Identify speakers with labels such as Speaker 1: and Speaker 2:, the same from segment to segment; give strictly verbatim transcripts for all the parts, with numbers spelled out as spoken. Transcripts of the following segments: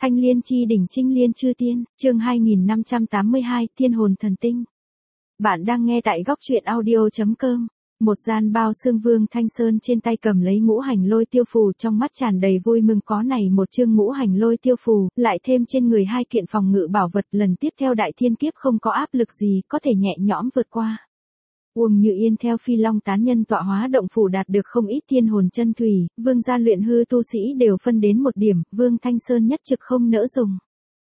Speaker 1: Thanh Liên chi đỉnh Trinh Liên chư tiên, chương hai nghìn năm trăm tám mươi hai, Thiên hồn thần tinh. Bạn đang nghe tại góc truyện audio chấm com. Một gian bao xương Vương Thanh Sơn trên tay cầm lấy ngũ hành lôi tiêu phù, trong mắt tràn đầy vui mừng, có này một chương ngũ hành lôi tiêu phù, lại thêm trên người hai kiện phòng ngự bảo vật, lần tiếp theo đại thiên kiếp không có áp lực gì, có thể nhẹ nhõm vượt qua. Uông Như Yên theo Phi Long tán nhân tọa hóa động phủ đạt được không ít thiên hồn chân thủy, vương gia luyện hư tu sĩ đều phân đến một điểm, Vương Thanh Sơn nhất trực không nỡ dùng.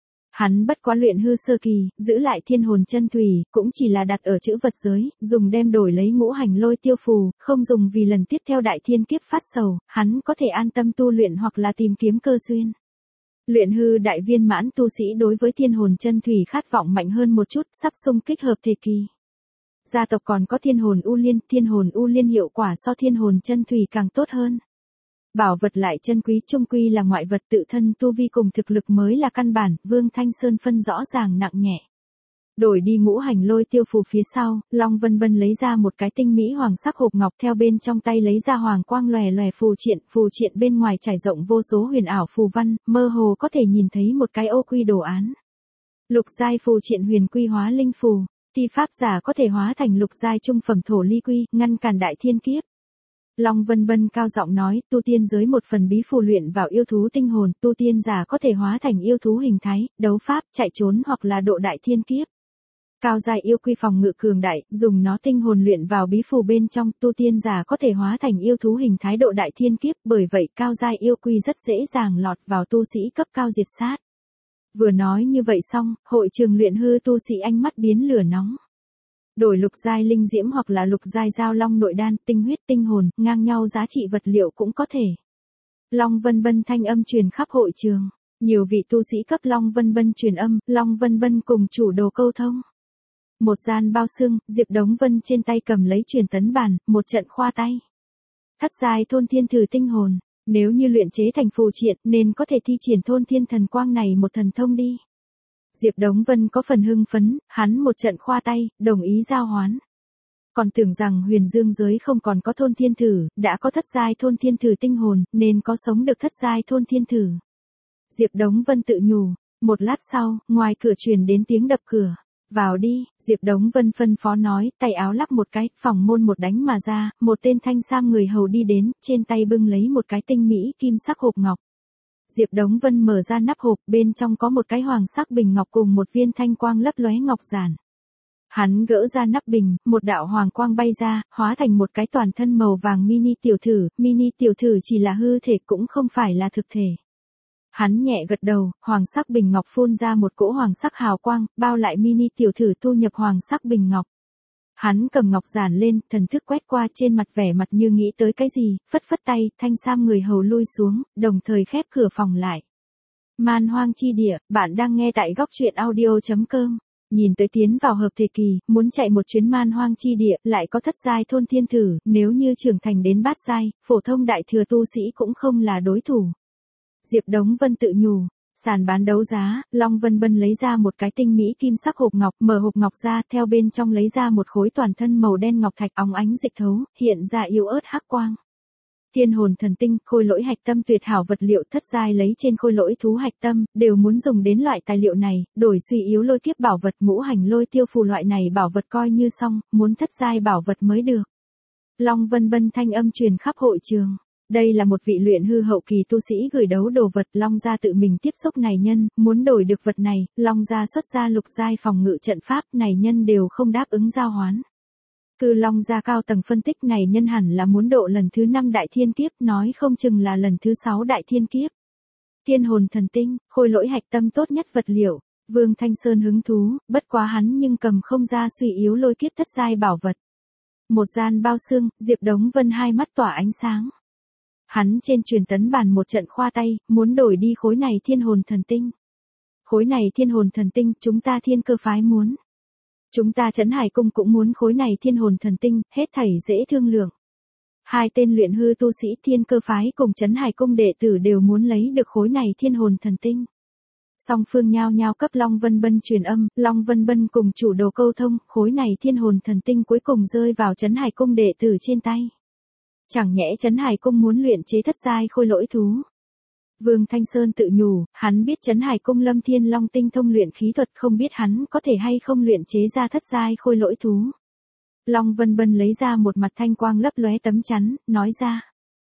Speaker 1: Hắn bất quá luyện hư sơ kỳ, giữ lại thiên hồn chân thủy, cũng chỉ là đặt ở chữ vật giới, dùng đem đổi lấy ngũ hành lôi tiêu phù, không dùng vì lần tiếp theo đại thiên kiếp phát sầu, hắn có thể an tâm tu luyện hoặc là tìm kiếm cơ duyên. Luyện hư đại viên mãn tu sĩ đối với thiên hồn chân thủy khát vọng mạnh hơn một chút, sắp xung kích hợp thể kỳ. Gia tộc còn có thiên hồn u liên, thiên hồn u liên hiệu quả so thiên hồn chân thủy càng tốt hơn. Bảo vật lại chân quý, chung quy là ngoại vật, tự thân tu vi cùng thực lực mới là căn bản, Vương Thanh Sơn phân rõ ràng nặng nhẹ. Đổi đi ngũ hành lôi tiêu phù phía sau, Long Vân Vân lấy ra một cái tinh mỹ hoàng sắc hộp ngọc, theo bên trong tay lấy ra hoàng quang lòe lòe phù triện, phù triện bên ngoài trải rộng vô số huyền ảo phù văn, mơ hồ có thể nhìn thấy một cái ô quy đồ án. Lục giai phù triện huyền quy hóa linh phù, thi pháp giả có thể hóa thành lục giai trung phẩm thổ ly quy, ngăn cản đại thiên kiếp. Long Vân Vân cao giọng nói, tu tiên giới một phần bí phù luyện vào yêu thú tinh hồn, tu tiên giả có thể hóa thành yêu thú hình thái, đấu pháp, chạy trốn hoặc là độ đại thiên kiếp. Cao giai yêu quy phòng ngự cường đại, dùng nó tinh hồn luyện vào bí phù bên trong, tu tiên giả có thể hóa thành yêu thú hình thái độ đại thiên kiếp, bởi vậy cao giai yêu quy rất dễ dàng lọt vào tu sĩ cấp cao diệt sát. Vừa nói như vậy xong, hội trường luyện hư tu sĩ ánh mắt biến lửa nóng. Đổi lục giai linh diễm hoặc là lục giai giao long nội đan, tinh huyết tinh hồn, ngang nhau giá trị vật liệu cũng có thể. Long Vân Vân thanh âm truyền khắp hội trường, nhiều vị tu sĩ cấp Long Vân Vân truyền âm, Long Vân Vân cùng chủ đồ câu thông. Một gian bao xương, Diệp Đống Vân trên tay cầm lấy truyền tấn bàn, một trận khoa tay. Thất giai thôn thiên thử tinh hồn, nếu như luyện chế thành phù triện nên có thể thi triển thôn thiên thần quang này một thần thông đi. Diệp Đống Vân có phần hưng phấn, hắn một trận khoa tay, đồng ý giao hoán. Còn tưởng rằng huyền dương giới không còn có thôn thiên thử, đã có thất giai thôn thiên thử tinh hồn, nên có sống được thất giai thôn thiên thử. Diệp Đống Vân tự nhủ, một lát sau, ngoài cửa truyền đến tiếng đập cửa. Vào đi, Diệp Đống Vân phân phó nói, tay áo lắp một cái, phòng môn một đánh mà ra, một tên thanh sam người hầu đi đến, trên tay bưng lấy một cái tinh mỹ kim sắc hộp ngọc. Diệp Đống Vân mở ra nắp hộp, bên trong có một cái hoàng sắc bình ngọc cùng một viên thanh quang lấp lóe ngọc giản. Hắn gỡ ra nắp bình, một đạo hoàng quang bay ra, hóa thành một cái toàn thân màu vàng mini tiểu thử, mini tiểu thử chỉ là hư thể cũng không phải là thực thể. Hắn nhẹ gật đầu, hoàng sắc bình ngọc phun ra một cỗ hoàng sắc hào quang, bao lại mini tiểu thử thu nhập hoàng sắc bình ngọc. Hắn cầm ngọc giản lên, thần thức quét qua, trên mặt vẻ mặt như nghĩ tới cái gì, phất phất tay, thanh sam người hầu lui xuống, đồng thời khép cửa phòng lại. Man hoang chi địa, bạn đang nghe tại góc truyện audio chấm com. Nhìn tới tiến vào hợp thể kỳ, muốn chạy một chuyến man hoang chi địa, lại có thất giai thôn thiên thử, nếu như trưởng thành đến bát giai, phổ thông đại thừa tu sĩ cũng không là đối thủ. Diệp Đống Vân tự nhủ. Sàn bán đấu giá, Long Vân Vân lấy ra một cái tinh mỹ kim sắc hộp ngọc, mở hộp ngọc ra, theo bên trong lấy ra một khối toàn thân màu đen ngọc thạch óng ánh dịch thấu, hiện ra yếu ớt hắc quang. Thiên hồn thần tinh, khôi lỗi hạch tâm tuyệt hảo vật liệu, thất giai lấy trên khôi lỗi thú hạch tâm, đều muốn dùng đến loại tài liệu này, đổi suy yếu lôi kiếp bảo vật, ngũ hành lôi tiêu phù loại này bảo vật coi như xong, muốn thất giai bảo vật mới được. Long Vân Vân thanh âm truyền khắp hội trường. Đây là một vị luyện hư hậu kỳ tu sĩ gửi đấu đồ vật, Long gia tự mình tiếp xúc này nhân, muốn đổi được vật này, Long gia xuất ra lục giai phòng ngự trận pháp, này nhân đều không đáp ứng giao hoán. Cư Long gia cao tầng phân tích, này nhân hẳn là muốn độ lần thứ năm đại thiên kiếp, nói không chừng là lần thứ sáu đại thiên kiếp. Thiên hồn thần tinh, khôi lỗi hạch tâm tốt nhất vật liệu, Vương Thanh Sơn hứng thú, bất quá hắn nhưng cầm không ra suy yếu lôi kiếp thất giai bảo vật. Một gian bao xương, Diệp Đống Vân hai mắt tỏa ánh sáng. Hắn trên truyền tấn bàn một trận khoa tay, muốn đổi đi khối này thiên hồn thần tinh. Khối này thiên hồn thần tinh, chúng ta thiên cơ phái muốn. Chúng ta Trấn Hải Cung cũng muốn khối này thiên hồn thần tinh, hết thảy dễ thương lượng. Hai tên luyện hư tu sĩ thiên cơ phái cùng Trấn Hải Cung đệ tử đều muốn lấy được khối này thiên hồn thần tinh. Song phương nhao nhao cấp Long Vân Vân truyền âm, Long Vân Vân cùng chủ đồ câu thông, khối này thiên hồn thần tinh cuối cùng rơi vào Trấn Hải Cung đệ tử trên tay. Chẳng nhẽ Trấn Hải Cung muốn luyện chế thất giai khôi lỗi thú. Vương Thanh Sơn tự nhủ, hắn biết Trấn Hải Cung Lâm Thiên Long tinh thông luyện khí thuật, không biết hắn có thể hay không luyện chế ra thất giai khôi lỗi thú. Long Vân Vân lấy ra một mặt thanh quang lấp lóe tấm chắn, nói ra.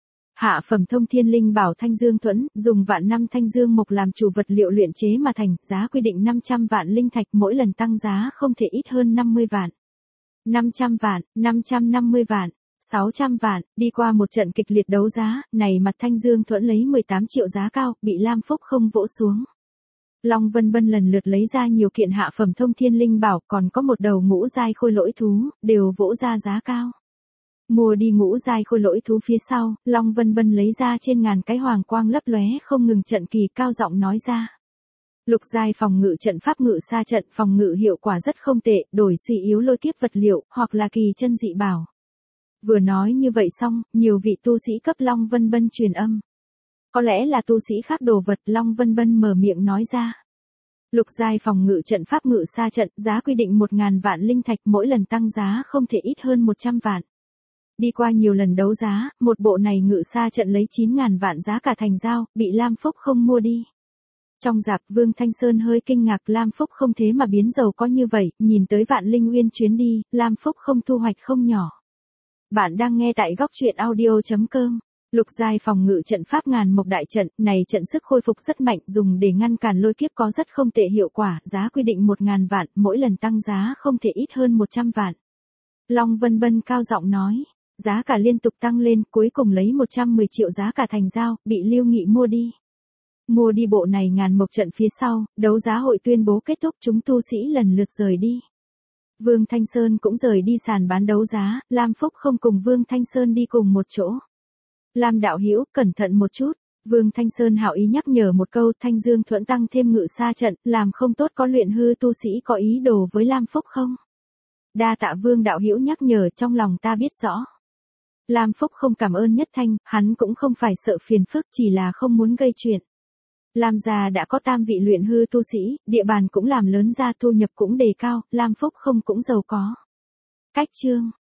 Speaker 1: Hạ phẩm thông thiên linh bảo Thanh Dương Thuẫn, dùng vạn năm thanh dương mộc làm chủ vật liệu luyện chế mà thành, giá quy định năm trăm vạn linh thạch, mỗi lần tăng giá không thể ít hơn năm mươi vạn. năm trăm vạn, năm trăm năm mươi vạn, sáu trăm vạn, đi qua một trận kịch liệt đấu giá, này mặt Thanh Dương Thuẫn lấy mười tám triệu giá cao, bị Lam Phúc không vỗ xuống. Long Vân Vân lần lượt lấy ra nhiều kiện hạ phẩm thông thiên linh bảo, còn có một đầu ngũ giai khôi lỗi thú, đều vỗ ra giá cao. Mua đi ngũ giai khôi lỗi thú phía sau, Long Vân Vân lấy ra trên ngàn cái hoàng quang lấp lóe không ngừng trận kỳ, cao giọng nói ra. Lục giai phòng ngự trận pháp ngự sa trận, phòng ngự hiệu quả rất không tệ, đổi suy yếu lôi kiếp vật liệu, hoặc là kỳ chân dị bảo. Vừa nói như vậy xong, nhiều vị tu sĩ cấp Long Vân Vân truyền âm. Có lẽ là tu sĩ khác đồ vật, Long Vân Vân mở miệng nói ra. Lục giai phòng ngự trận pháp ngự sa trận, giá quy định một ngàn vạn linh thạch, mỗi lần tăng giá không thể ít hơn một trăm vạn. Đi qua nhiều lần đấu giá, một bộ này ngự sa trận lấy chín ngàn vạn giá cả thành giao, bị Lam Phúc không mua đi. Trong dạp Vương Thanh Sơn hơi kinh ngạc, Lam Phúc không thế mà biến giàu có như vậy, nhìn tới Vạn Linh Uyên chuyến đi, Lam Phúc không thu hoạch không nhỏ. Bạn đang nghe tại góc truyện audio chấm com. Lục giai phòng ngự trận pháp ngàn mộc đại trận, này trận sức khôi phục rất mạnh, dùng để ngăn cản lôi kiếp có rất không tệ hiệu quả, giá quy định một ngàn vạn, mỗi lần tăng giá không thể ít hơn một trăm vạn. Long Vân Vân cao giọng nói, giá cả liên tục tăng lên, cuối cùng lấy một trăm mười triệu giá cả thành giao, bị Lưu Nghị mua đi. Mua đi bộ này ngàn mộc trận phía sau, đấu giá hội tuyên bố kết thúc, chúng tu sĩ lần lượt rời đi. Vương Thanh Sơn cũng rời đi sàn bán đấu giá, Lam Phúc không cùng Vương Thanh Sơn đi cùng một chỗ. Lam đạo hữu, cẩn thận một chút. Vương Thanh Sơn hảo ý nhắc nhở một câu, Thanh Dương Thuẫn tăng thêm ngự sa trận, làm không tốt có luyện hư tu sĩ có ý đồ với Lam Phúc không? Đa tạ Vương đạo hữu nhắc nhở, trong lòng ta biết rõ. Lam Phúc không cảm ơn nhất thanh, hắn cũng không phải sợ phiền phức, chỉ là không muốn gây chuyện. Lam gia đã có tam vị luyện hư tu sĩ, địa bàn cũng làm lớn ra, thu nhập cũng đề cao, Lam Phúc không cũng giàu có. Cách chương